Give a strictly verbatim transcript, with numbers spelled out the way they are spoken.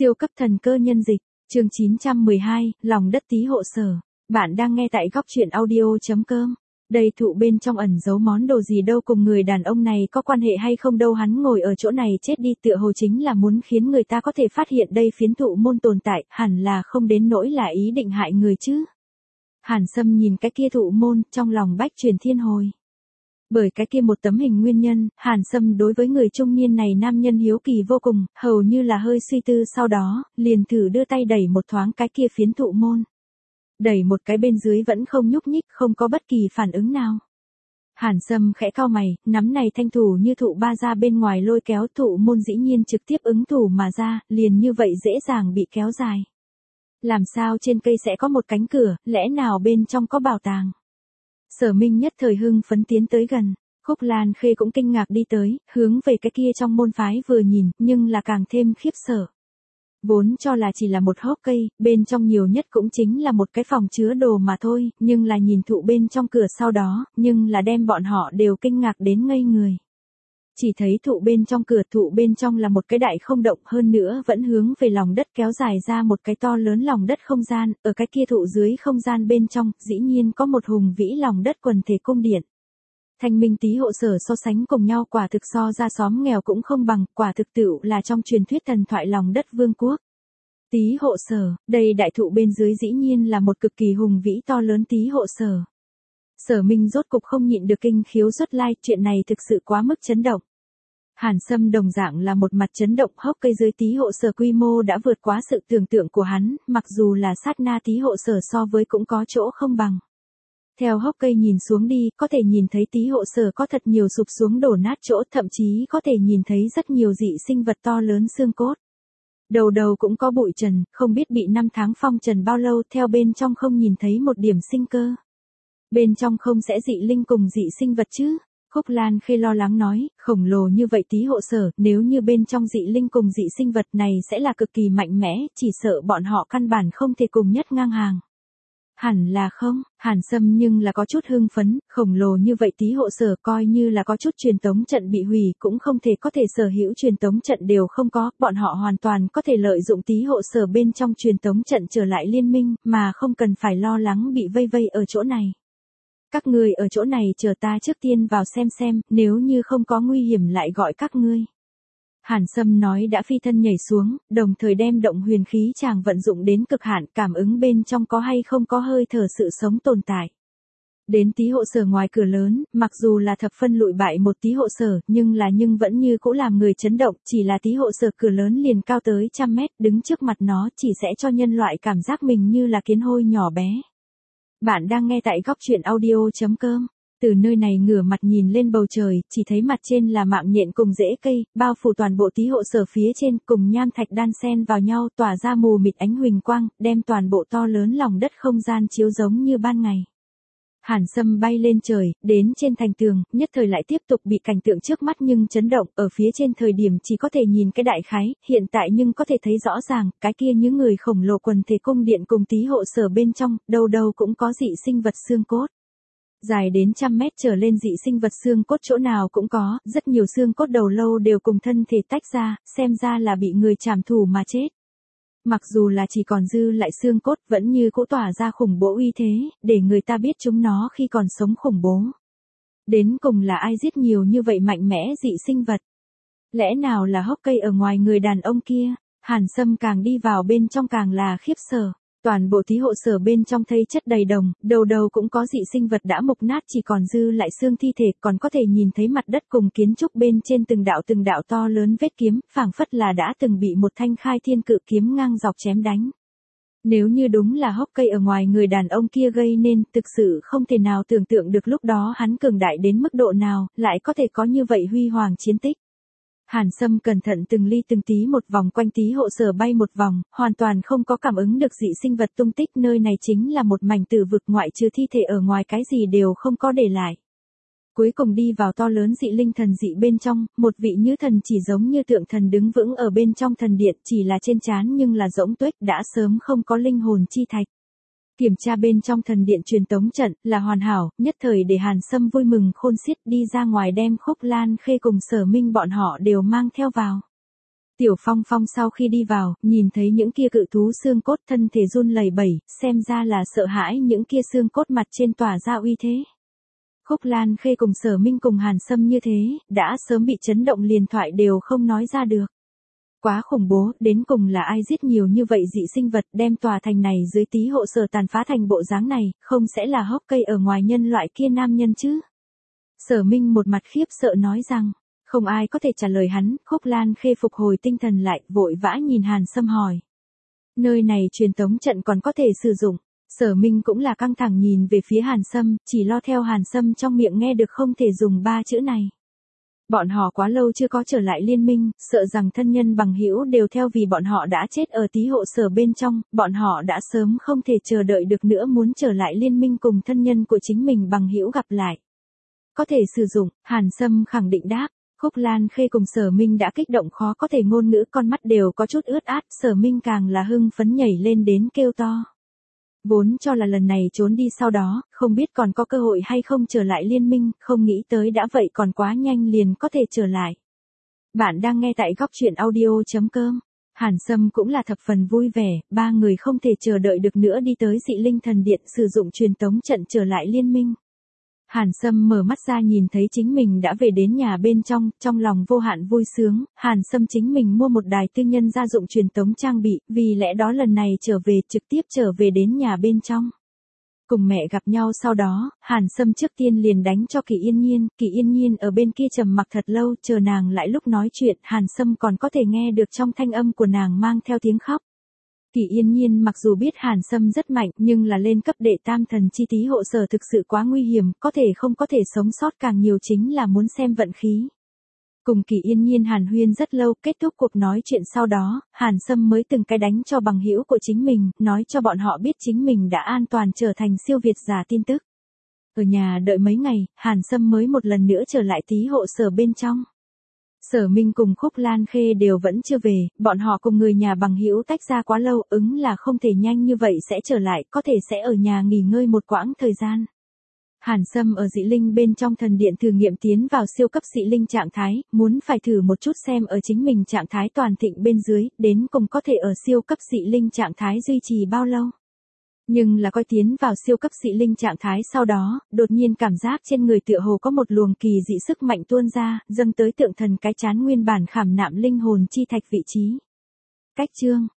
Siêu cấp thần cơ nhân dịch, chương chín trăm mười hai, lòng đất tí hộ sở. Bạn đang nghe tại góc truyện audio chấm com. Đây thụ bên trong ẩn giấu món đồ gì đâu, cùng người đàn ông này có quan hệ hay không đâu, hắn ngồi ở chỗ này chết đi tựa hồ chính là muốn khiến người ta có thể phát hiện đây phiến thụ môn tồn tại, hẳn là không đến nỗi là ý định hại người chứ. Hàn Sâm nhìn cái kia thụ môn, trong lòng bách truyền thiên hồi. Bởi cái kia một tấm hình nguyên nhân, Hàn Sâm đối với người trung niên này nam nhân hiếu kỳ vô cùng, hầu như là hơi suy tư sau đó, liền thử đưa tay đẩy một thoáng cái kia phiến thụ môn. Đẩy một cái bên dưới vẫn không nhúc nhích, không có bất kỳ phản ứng nào. Hàn Sâm khẽ cau mày, nắm này thanh thủ như thụ ba ra bên ngoài lôi kéo, thụ môn dĩ nhiên trực tiếp ứng thủ mà ra, liền như vậy dễ dàng bị kéo dài. Làm sao trên cây sẽ có một cánh cửa, lẽ nào bên trong có bảo tàng? Sở Minh nhất thời hưng phấn tiến tới gần, Khúc Lan Khê cũng kinh ngạc đi tới, hướng về cái kia trong môn phái vừa nhìn, nhưng là càng thêm khiếp sợ. Vốn cho là chỉ là một hốc cây, bên trong nhiều nhất cũng chính là một cái phòng chứa đồ mà thôi, nhưng là nhìn thụ bên trong cửa sau đó, nhưng là đem bọn họ đều kinh ngạc đến ngây người. Chỉ thấy thụ bên trong cửa, thụ bên trong là một cái đại không động, hơn nữa vẫn hướng về lòng đất kéo dài ra một cái to lớn lòng đất không gian, ở cái kia thụ dưới không gian bên trong, dĩ nhiên có một hùng vĩ lòng đất quần thể cung điện. Thanh minh tí hộ sở so sánh cùng nhau quả thực so ra xóm nghèo cũng không bằng, quả thực tựu là trong truyền thuyết thần thoại lòng đất vương quốc. Tí hộ sở, đây đại thụ bên dưới dĩ nhiên là một cực kỳ hùng vĩ to lớn tí hộ sở. Sở Minh rốt cục không nhịn được kinh khiếu xuất lai, chuyện này thực sự quá mức chấn động. Hàn Sâm đồng dạng là một mặt chấn động, hốc cây dưới tí hộ sở quy mô đã vượt quá sự tưởng tượng của hắn, mặc dù là sát na tí hộ sở so với cũng có chỗ không bằng. Theo hốc cây nhìn xuống đi, có thể nhìn thấy tí hộ sở có thật nhiều sụp xuống đổ nát chỗ, thậm chí có thể nhìn thấy rất nhiều dị sinh vật to lớn xương cốt. Đầu đầu cũng có bụi trần, không biết bị năm tháng phong trần bao lâu, theo bên trong không nhìn thấy một điểm sinh cơ. Bên trong không sẽ dị linh cùng dị sinh vật chứ? Khúc Lan Khê lo lắng nói, khổng lồ như vậy tí hộ sở, nếu như bên trong dị linh cùng dị sinh vật này sẽ là cực kỳ mạnh mẽ, chỉ sợ bọn họ căn bản không thể cùng nhất ngang hàng. Hẳn là không, Hàn Sâm nhưng là có chút hưng phấn, khổng lồ như vậy tí hộ sở coi như là có chút truyền tống trận bị hủy cũng không thể có thể sở hữu truyền tống trận đều không có, bọn họ hoàn toàn có thể lợi dụng tí hộ sở bên trong truyền tống trận trở lại liên minh, mà không cần phải lo lắng bị vây vây ở chỗ này. Các ngươi ở chỗ này chờ ta trước tiên vào xem xem, nếu như không có nguy hiểm lại gọi các ngươi. Hàn Sâm nói đã phi thân nhảy xuống, đồng thời đem động huyền khí chàng vận dụng đến cực hạn, cảm ứng bên trong có hay không có hơi thở sự sống tồn tại. Đến tí hộ sở ngoài cửa lớn, mặc dù là thập phân lụi bại một tí hộ sở, nhưng là nhưng vẫn như cũ làm người chấn động, chỉ là tí hộ sở cửa lớn liền cao tới trăm mét, đứng trước mặt nó chỉ sẽ cho nhân loại cảm giác mình như là kiến hôi nhỏ bé. Bạn đang nghe tại góc truyện audio chấm com. Từ nơi này ngửa mặt nhìn lên bầu trời, chỉ thấy mặt trên là mạng nhện cùng rễ cây, bao phủ toàn bộ tí hộ sở phía trên, cùng nham thạch đan xen vào nhau tỏa ra mù mịt ánh huỳnh quang, đem toàn bộ to lớn lòng đất không gian chiếu giống như ban ngày. Hàn Sâm bay lên trời, đến trên thành tường, nhất thời lại tiếp tục bị cảnh tượng trước mắt nhưng chấn động, ở phía trên thời điểm chỉ có thể nhìn cái đại khái, hiện tại nhưng có thể thấy rõ ràng, cái kia những người khổng lồ quần thể cung điện cùng tí hộ sở bên trong, đâu đâu cũng có dị sinh vật xương cốt. Dài đến trăm mét trở lên dị sinh vật xương cốt chỗ nào cũng có, rất nhiều xương cốt đầu lâu đều cùng thân thể tách ra, xem ra là bị người trảm thủ mà chết. Mặc dù là chỉ còn dư lại xương cốt vẫn như cũ tỏa ra khủng bố uy thế, để người ta biết chúng nó khi còn sống khủng bố. Đến cùng là ai giết nhiều như vậy mạnh mẽ dị sinh vật? Lẽ nào là hốc cây ở ngoài người đàn ông kia? Hàn Sâm càng đi vào bên trong càng là khiếp sợ. Toàn bộ tí hộ sở bên trong thấy chất đầy đồng, đầu đầu cũng có dị sinh vật đã mục nát chỉ còn dư lại xương thi thể, còn có thể nhìn thấy mặt đất cùng kiến trúc bên trên từng đạo từng đạo to lớn vết kiếm, phảng phất là đã từng bị một thanh khai thiên cự kiếm ngang dọc chém đánh. Nếu như đúng là hốc cây ở ngoài người đàn ông kia gây nên, thực sự không thể nào tưởng tượng được lúc đó hắn cường đại đến mức độ nào, lại có thể có như vậy huy hoàng chiến tích. Hàn Sâm cẩn thận từng ly từng tí một vòng quanh tí hộ sở bay một vòng, hoàn toàn không có cảm ứng được dị sinh vật tung tích, nơi này chính là một mảnh tử vực, ngoại trừ thi thể ở ngoài cái gì đều không có để lại. Cuối cùng đi vào to lớn dị linh thần dị bên trong, một vị như thần chỉ giống như tượng thần đứng vững ở bên trong thần điện, chỉ là trên trán nhưng là rỗng tuếch, đã sớm không có linh hồn chi thạch. Kiểm tra bên trong thần điện truyền tống trận là hoàn hảo, nhất thời để Hàn Sâm vui mừng khôn xiết, đi ra ngoài đem Khúc Lan Khê cùng Sở Minh bọn họ đều mang theo vào. Tiểu Phong Phong sau khi đi vào, nhìn thấy những kia cự thú xương cốt thân thể run lẩy bẩy, xem ra là sợ hãi những kia xương cốt mặt trên tỏa ra uy thế. Khúc Lan Khê cùng Sở Minh cùng Hàn Sâm như thế, đã sớm bị chấn động liền thoại đều không nói ra được. Quá khủng bố, đến cùng là ai giết nhiều như vậy dị sinh vật đem tòa thành này dưới tí hộ sở tàn phá thành bộ dáng này, không sẽ là hốc cây ở ngoài nhân loại kia nam nhân chứ. Sở Minh một mặt khiếp sợ nói rằng, không ai có thể trả lời hắn. Khúc Lan Khê phục hồi tinh thần lại, vội vã nhìn Hàn Sâm hỏi. Nơi này truyền tống trận còn có thể sử dụng. Sở Minh cũng là căng thẳng nhìn về phía Hàn Sâm, chỉ lo theo Hàn Sâm trong miệng nghe được không thể dùng ba chữ này. Bọn họ quá lâu chưa có trở lại liên minh, sợ rằng thân nhân bằng hữu đều theo vì bọn họ đã chết ở tí hộ sở bên trong, bọn họ đã sớm không thể chờ đợi được nữa muốn trở lại liên minh cùng thân nhân của chính mình bằng hữu gặp lại. Có thể sử dụng, Hàn Sâm khẳng định đáp. Khúc Lan Khê cùng Sở Minh đã kích động khó có thể ngôn ngữ, con mắt đều có chút ướt át, Sở Minh càng là hưng phấn nhảy lên đến kêu to. Vốn cho là lần này trốn đi sau đó, không biết còn có cơ hội hay không trở lại liên minh, không nghĩ tới đã vậy còn quá nhanh liền có thể trở lại. Bạn đang nghe tại góc truyện audio chấm com. Hàn Sâm cũng là thập phần vui vẻ, ba người không thể chờ đợi được nữa đi tới Dị Linh Thần Điện sử dụng truyền tống trận trở lại liên minh. Hàn Sâm mở mắt ra nhìn thấy chính mình đã về đến nhà bên trong, trong lòng vô hạn vui sướng. Hàn Sâm chính mình mua một đài tư nhân gia dụng truyền tống trang bị, vì lẽ đó lần này trở về trực tiếp trở về đến nhà bên trong. Cùng mẹ gặp nhau sau đó, Hàn Sâm trước tiên liền đánh cho Kỳ Yên Nhiên, Kỳ Yên Nhiên ở bên kia trầm mặc thật lâu, chờ nàng lại lúc nói chuyện, Hàn Sâm còn có thể nghe được trong thanh âm của nàng mang theo tiếng khóc. Kỳ Yên Nhiên mặc dù biết Hàn Sâm rất mạnh, nhưng là lên cấp đệ tam thần chi tí hộ sở thực sự quá nguy hiểm, có thể không có thể sống sót càng nhiều chính là muốn xem vận khí. Cùng Kỳ Yên Nhiên hàn huyên rất lâu, kết thúc cuộc nói chuyện sau đó, Hàn Sâm mới từng cái đánh cho bằng hữu của chính mình, nói cho bọn họ biết chính mình đã an toàn trở thành siêu việt giả tin tức. Ở nhà đợi mấy ngày, Hàn Sâm mới một lần nữa trở lại tí hộ sở bên trong. Sở Minh cùng Khúc Lan Khê đều vẫn chưa về, bọn họ cùng người nhà bằng hữu tách ra quá lâu, ứng là không thể nhanh như vậy sẽ trở lại, có thể sẽ ở nhà nghỉ ngơi một quãng thời gian. Hàn Sâm ở Dị Linh bên trong thần điện thử nghiệm tiến vào siêu cấp Dị Linh trạng thái, muốn phải thử một chút xem ở chính mình trạng thái toàn thịnh bên dưới, đến cùng có thể ở siêu cấp Dị Linh trạng thái duy trì bao lâu. Nhưng là coi tiến vào siêu cấp Dị Linh trạng thái sau đó, đột nhiên cảm giác trên người tựa hồ có một luồng kỳ dị sức mạnh tuôn ra, dâng tới tượng thần cái chán nguyên bản khảm nạm linh hồn chi thạch vị trí. Cách chương